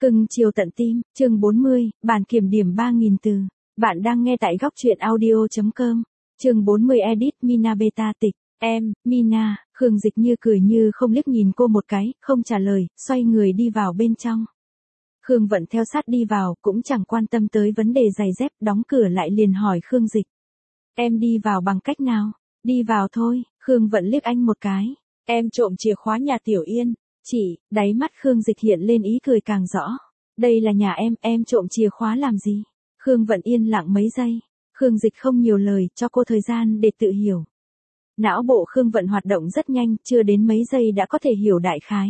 Cưng chiều tận tim, chương 40, bản kiểm điểm 3.000 từ. Bạn đang nghe tại góc truyện audio.com. Chương 40 edit Mina beta tịch. Em, Mina, Khương Dịch như cười như không liếc nhìn cô một cái, không trả lời, xoay người đi vào bên trong. Khương Vận theo sát đi vào, cũng chẳng quan tâm tới vấn đề giày dép, đóng cửa lại liền hỏi Khương Dịch. Em đi vào bằng cách nào? Đi vào thôi, Khương Vận liếc anh một cái. Em trộm chìa khóa nhà Tiểu Yên. Chị, đáy mắt Khương Dịch hiện lên ý cười càng rõ. Đây là nhà em trộm chìa khóa làm gì? Khương Vận yên lặng mấy giây. Khương Dịch không nhiều lời, cho cô thời gian để tự hiểu. Não bộ Khương Vận hoạt động rất nhanh, chưa đến mấy giây đã có thể hiểu đại khái.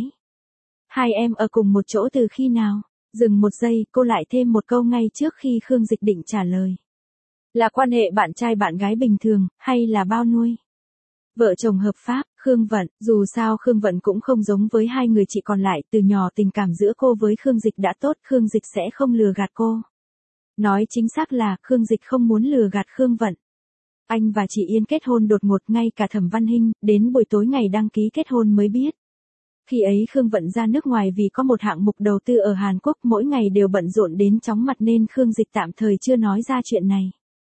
Hai em ở cùng một chỗ từ khi nào? Dừng một giây, cô lại thêm một câu ngay trước khi Khương Dịch định trả lời. Là quan hệ bạn trai bạn gái bình thường, hay là bao nuôi? Vợ chồng hợp pháp, Khương Vận, dù sao Khương Vận cũng không giống với hai người chị còn lại, từ nhỏ tình cảm giữa cô với Khương Dịch đã tốt, Khương Dịch sẽ không lừa gạt cô. Nói chính xác là, Khương Dịch không muốn lừa gạt Khương Vận. Anh và chị Yên kết hôn đột ngột, ngay cả Thẩm Văn Hinh, đến buổi tối ngày đăng ký kết hôn mới biết. Khi ấy Khương Vận ra nước ngoài vì có một hạng mục đầu tư ở Hàn Quốc, mỗi ngày đều bận rộn đến chóng mặt nên Khương Dịch tạm thời chưa nói ra chuyện này.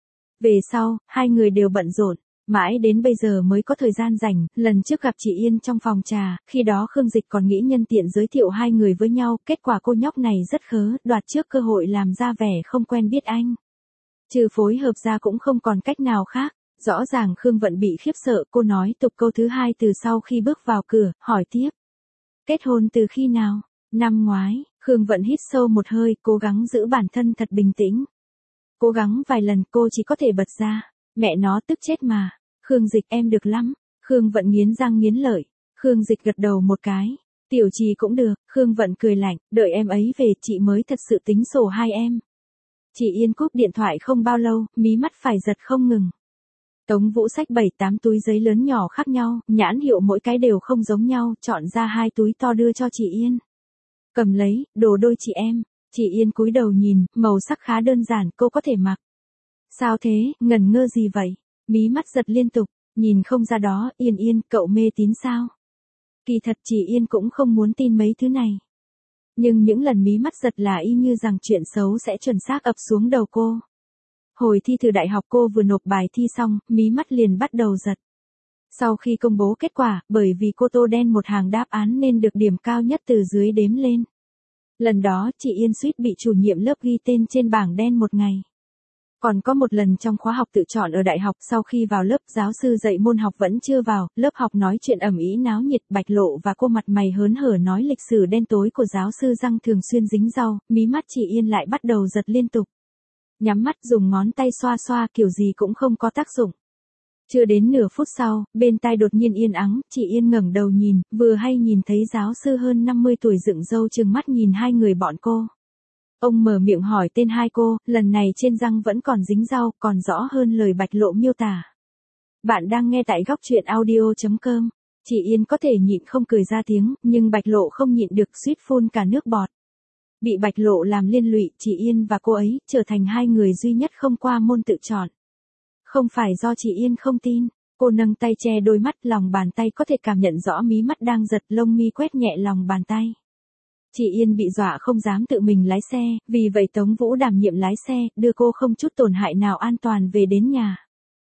Về sau, hai người đều bận rộn. Mãi đến bây giờ mới có thời gian rảnh, lần trước gặp chị Yên trong phòng trà, khi đó Khương Dịch còn nghĩ nhân tiện giới thiệu hai người với nhau, kết quả cô nhóc này rất khớ, đoạt trước cơ hội làm ra vẻ không quen biết anh. Trừ phối hợp ra cũng không còn cách nào khác, rõ ràng Khương Vận bị khiếp sợ, cô nói tục câu thứ hai từ sau khi bước vào cửa, hỏi tiếp. Kết hôn từ khi nào? Năm ngoái, Khương Vận hít sâu một hơi, cố gắng giữ bản thân thật bình tĩnh. Cố gắng vài lần cô chỉ có thể bật ra. Mẹ nó tức chết mà. Khương Dịch em được lắm. Khương Vận nghiến răng nghiến lợi. Khương Dịch gật đầu một cái. Tiểu Trì cũng được. Khương Vận cười lạnh. Đợi em ấy về chị mới thật sự tính sổ hai em. Chị Yên cúp điện thoại không bao lâu, mí mắt phải giật không ngừng. Tống Vũ xách 7-8 túi giấy lớn nhỏ khác nhau, nhãn hiệu mỗi cái đều không giống nhau, chọn ra 2 túi to đưa cho chị Yên. Cầm lấy, đồ đôi chị em. Chị Yên cúi đầu nhìn, màu sắc khá đơn giản, cô có thể mặc. Sao thế, ngần ngơ gì vậy? Mí mắt giật liên tục, nhìn không ra đó, Yên, cậu mê tín sao? Kỳ thật chị Yên cũng không muốn tin mấy thứ này. Nhưng những lần mí mắt giật là y như rằng chuyện xấu sẽ chuẩn xác ập xuống đầu cô. Hồi thi từ đại học cô vừa nộp bài thi xong, mí mắt liền bắt đầu giật. Sau khi công bố kết quả, bởi vì cô tô đen một hàng đáp án nên được điểm cao nhất từ dưới đếm lên. Lần đó chị Yên suýt bị chủ nhiệm lớp ghi tên trên bảng đen một ngày. Còn có một lần trong khóa học tự chọn ở đại học, sau khi vào lớp giáo sư dạy môn học vẫn chưa vào, lớp học nói chuyện ầm ĩ náo nhiệt, Bạch Lộ và cô mặt mày hớn hở nói lịch sử đen tối của giáo sư răng thường xuyên dính rau, mí mắt chị Yên lại bắt đầu giật liên tục. Nhắm mắt dùng ngón tay xoa xoa kiểu gì cũng không có tác dụng. Chưa đến nửa phút sau, bên tai đột nhiên yên ắng, chị Yên ngẩng đầu nhìn, vừa hay nhìn thấy giáo sư hơn 50 tuổi dựng râu trừng mắt nhìn hai người bọn cô. Ông mở miệng hỏi tên hai cô, lần này trên răng vẫn còn dính rau, còn rõ hơn lời Bạch Lộ miêu tả. Bạn đang nghe tại góc truyện audio.com. Chị Yên có thể nhịn không cười ra tiếng, nhưng Bạch Lộ không nhịn được, suýt phun cả nước bọt. Bị Bạch Lộ làm liên lụy, chị Yên và cô ấy trở thành hai người duy nhất không qua môn tự chọn. Không phải do chị Yên không tin, cô nâng tay che đôi mắt, lòng bàn tay có thể cảm nhận rõ mí mắt đang giật, lông mi quét nhẹ lòng bàn tay. Chị Yên bị dọa không dám tự mình lái xe, vì vậy Tống Vũ đảm nhiệm lái xe, đưa cô không chút tổn hại nào an toàn về đến nhà.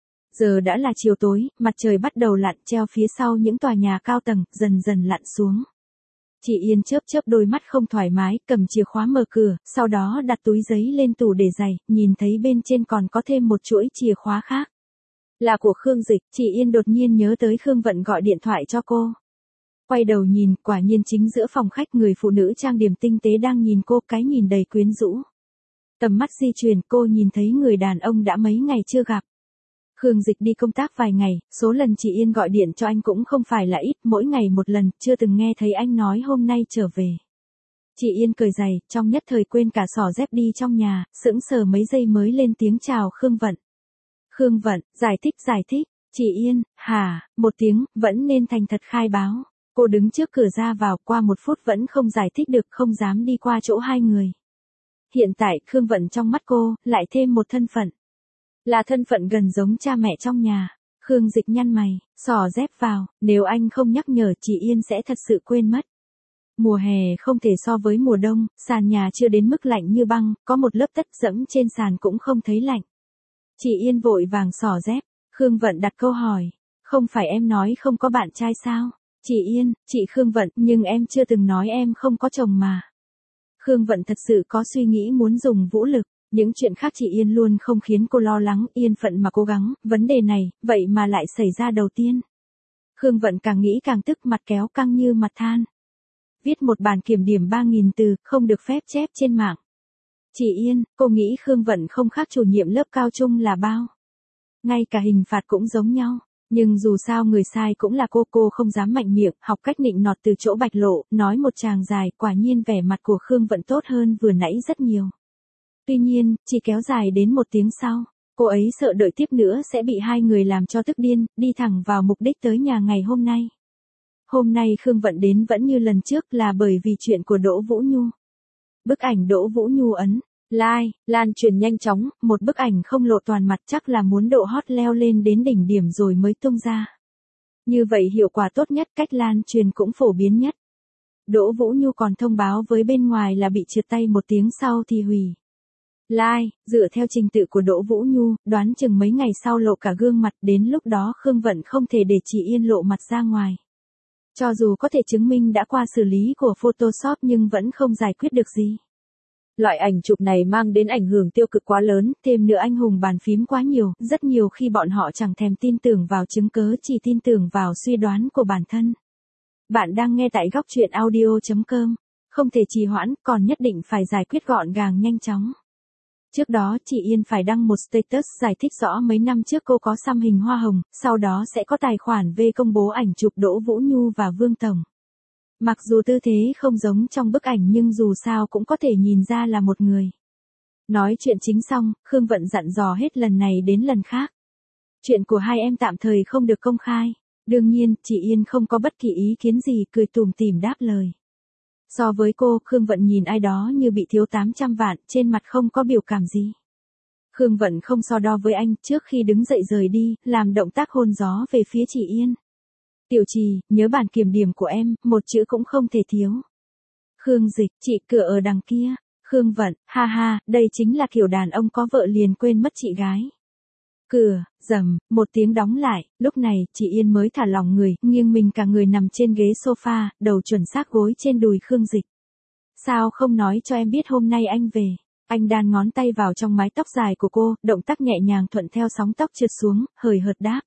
Giờ đã là chiều tối, mặt trời bắt đầu lặn, treo phía sau những tòa nhà cao tầng, dần dần lặn xuống. Chị Yên chớp đôi mắt không thoải mái, cầm chìa khóa mở cửa, sau đó đặt túi giấy lên tủ để giày, nhìn thấy bên trên còn có thêm một chuỗi chìa khóa khác. Là của Khương Dịch, chị Yên đột nhiên nhớ tới Khương Vận gọi điện thoại cho cô. Quay đầu nhìn, quả nhiên chính giữa phòng khách người phụ nữ trang điểm tinh tế đang nhìn cô, cái nhìn đầy quyến rũ. Tầm mắt di chuyển, cô nhìn thấy người đàn ông đã mấy ngày chưa gặp. Khương Dịch đi công tác vài ngày, số lần chị Yên gọi điện cho anh cũng không phải là ít, mỗi ngày một lần, chưa từng nghe thấy anh nói hôm nay trở về. Chị Yên cởi giày, trong nhất thời quên cả xỏ dép đi trong nhà, sững sờ mấy giây mới lên tiếng chào Khương Vận. Khương Vận, giải thích, chị Yên, hả, một tiếng, vẫn nên thành thật khai báo. Cô đứng trước cửa ra vào, qua một phút vẫn không giải thích được, không dám đi qua chỗ hai người. Hiện tại, Khương Vận trong mắt cô, lại thêm một thân phận. Là thân phận gần giống cha mẹ trong nhà. Khương Dịch nhăn mày, xỏ dép vào, nếu anh không nhắc nhở chị Yên sẽ thật sự quên mất. Mùa hè không thể so với mùa đông, sàn nhà chưa đến mức lạnh như băng, có một lớp tất dẫm trên sàn cũng không thấy lạnh. Chị Yên vội vàng xỏ dép, Khương Vận đặt câu hỏi. Không phải em nói không có bạn trai sao? Chị Yên, chị Khương Vận, nhưng em chưa từng nói em không có chồng mà. Khương Vận thật sự có suy nghĩ muốn dùng vũ lực. Những chuyện khác chị Yên luôn không khiến cô lo lắng, yên phận mà cố gắng, vấn đề này, vậy mà lại xảy ra đầu tiên. Khương Vận càng nghĩ càng tức, mặt kéo căng như mặt than. Viết một bản kiểm điểm 3.000 từ, không được phép chép trên mạng. Chị Yên, cô nghĩ Khương Vận không khác chủ nhiệm lớp cao trung là bao. Ngay cả hình phạt cũng giống nhau. Nhưng dù sao người sai cũng là cô không dám mạnh miệng, học cách nịnh nọt từ chỗ bạch lộ, nói một tràng dài, quả nhiên vẻ mặt của Khương Vận tốt hơn vừa nãy rất nhiều. Tuy nhiên, chỉ kéo dài đến 1 tiếng sau, cô ấy sợ đợi tiếp nữa sẽ bị hai người làm cho tức điên, đi thẳng vào mục đích tới nhà ngày hôm nay. Hôm nay Khương Vận đến vẫn như lần trước là bởi vì chuyện của Đỗ Vũ Nhu. Bức ảnh Đỗ Vũ Nhu ấn like, lan truyền nhanh chóng, một bức ảnh không lộ toàn mặt chắc là muốn độ hot leo lên đến đỉnh điểm rồi mới tung ra. Như vậy hiệu quả tốt nhất, cách lan truyền cũng phổ biến nhất. Đỗ Vũ Nhu còn thông báo với bên ngoài là bị trượt tay 1 tiếng sau thì hủy. Like, dựa theo trình tự của Đỗ Vũ Nhu, đoán chừng mấy ngày sau lộ cả gương mặt, đến lúc đó Khương Vận không thể để chị Yên lộ mặt ra ngoài. Cho dù có thể chứng minh đã qua xử lý của Photoshop nhưng vẫn không giải quyết được gì. Loại ảnh chụp này mang đến ảnh hưởng tiêu cực quá lớn, thêm nữa anh hùng bàn phím quá nhiều, rất nhiều khi bọn họ chẳng thèm tin tưởng vào chứng cớ, chỉ tin tưởng vào suy đoán của bản thân. Bạn đang nghe tại góc truyện audio.com, không thể trì hoãn, còn nhất định phải giải quyết gọn gàng nhanh chóng. Trước đó chị Yên phải đăng một status giải thích rõ mấy năm trước cô có xăm hình hoa hồng, sau đó sẽ có tài khoản về công bố ảnh chụp Đỗ Vũ Nhu và Vương Tổng. Mặc dù tư thế không giống trong bức ảnh nhưng dù sao cũng có thể nhìn ra là một người. Nói chuyện chính xong, Khương Vận dặn dò hết lần này đến lần khác. Chuyện của hai em tạm thời không được công khai. Đương nhiên, chị Yên không có bất kỳ ý kiến gì, cười tủm tỉm đáp lời. So với cô, Khương Vận nhìn ai đó như bị thiếu 800 vạn, trên mặt không có biểu cảm gì. Khương Vận không so đo với anh, trước khi đứng dậy rời đi, làm động tác hôn gió về phía chị Yên. Tiểu Trì, nhớ bản kiểm điểm của em, 1 chữ cũng không thể thiếu. Khương Dịch, chị cửa ở đằng kia. Khương Vận, ha ha, đây chính là kiểu đàn ông có vợ liền quên mất chị gái. Cửa, rầm, 1 tiếng đóng lại, lúc này, chị Yên mới thả lỏng người, nghiêng mình cả người nằm trên ghế sofa, đầu chuẩn xác gối trên đùi Khương Dịch. Sao không nói cho em biết hôm nay anh về? Anh đan ngón tay vào trong mái tóc dài của cô, động tác nhẹ nhàng thuận theo sóng tóc trượt xuống, hời hợt đáp.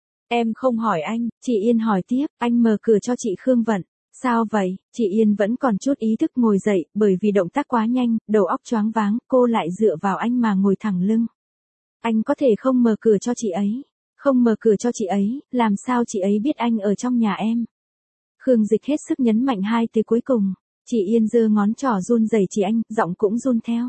Em không hỏi anh, chị Yên hỏi tiếp, anh mở cửa cho chị Khương Vận. Sao vậy? Chị Yên vẫn còn chút ý thức ngồi dậy, bởi vì động tác quá nhanh, đầu óc choáng váng, cô lại dựa vào anh mà ngồi thẳng lưng. Anh có thể không mở cửa cho chị ấy. Không mở cửa cho chị ấy, làm sao chị ấy biết anh ở trong nhà em? Khương Dịch hết sức nhấn mạnh 2 từ cuối cùng. Chị Yên giơ ngón trỏ run rẩy chỉ anh, giọng cũng run theo.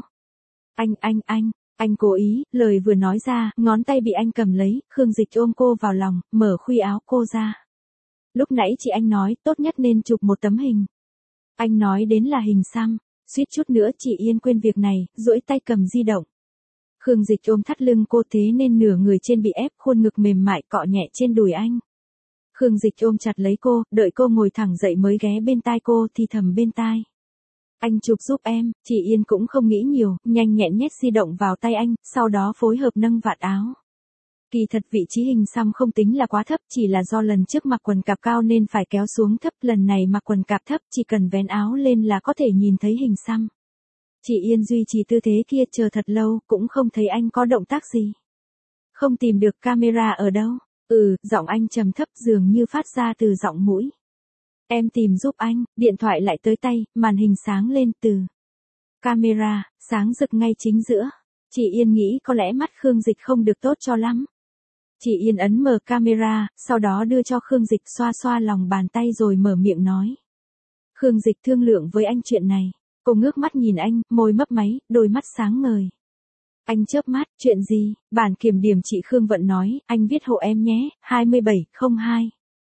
Anh cố ý, lời vừa nói ra, ngón tay bị anh cầm lấy, Khương Dịch ôm cô vào lòng, mở khuy áo cô ra. Lúc nãy chị anh nói, tốt nhất nên chụp một tấm hình. Anh nói đến là hình xăm, suýt chút nữa chị Yên quên việc này, duỗi tay cầm di động. Khương Dịch ôm thắt lưng cô thế nên nửa người trên bị ép, khuôn ngực mềm mại cọ nhẹ trên đùi anh. Khương Dịch ôm chặt lấy cô, đợi cô ngồi thẳng dậy mới ghé bên tai cô thì thầm bên tai. Anh chụp giúp em, chị Yên cũng không nghĩ nhiều, nhanh nhẹn nhét di động vào tay anh, sau đó phối hợp nâng vạt áo. Kỳ thật vị trí hình xăm không tính là quá thấp, chỉ là do lần trước mặc quần cạp cao nên phải kéo xuống thấp, lần này mặc quần cạp thấp chỉ cần vén áo lên là có thể nhìn thấy hình xăm. Chị Yên duy trì tư thế kia chờ thật lâu, cũng không thấy anh có động tác gì. Không tìm được camera ở đâu. Giọng anh trầm thấp dường như phát ra từ giọng mũi. Em tìm giúp anh, điện thoại lại tới tay, màn hình sáng lên từ camera, sáng rực ngay chính giữa. Chị Yên nghĩ có lẽ mắt Khương Dịch không được tốt cho lắm. Chị Yên ấn mở camera, sau đó đưa cho Khương Dịch xoa xoa lòng bàn tay rồi mở miệng nói. Khương Dịch thương lượng với anh chuyện này. Cô ngước mắt nhìn anh, môi mấp máy, đôi mắt sáng ngời. Anh chớp mắt, chuyện gì? Bản kiểm điểm chị Khương Vận nói, anh viết hộ em nhé, 27/02.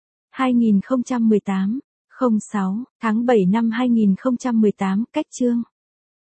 2018, 06, tháng 7 năm 2018, cách chương.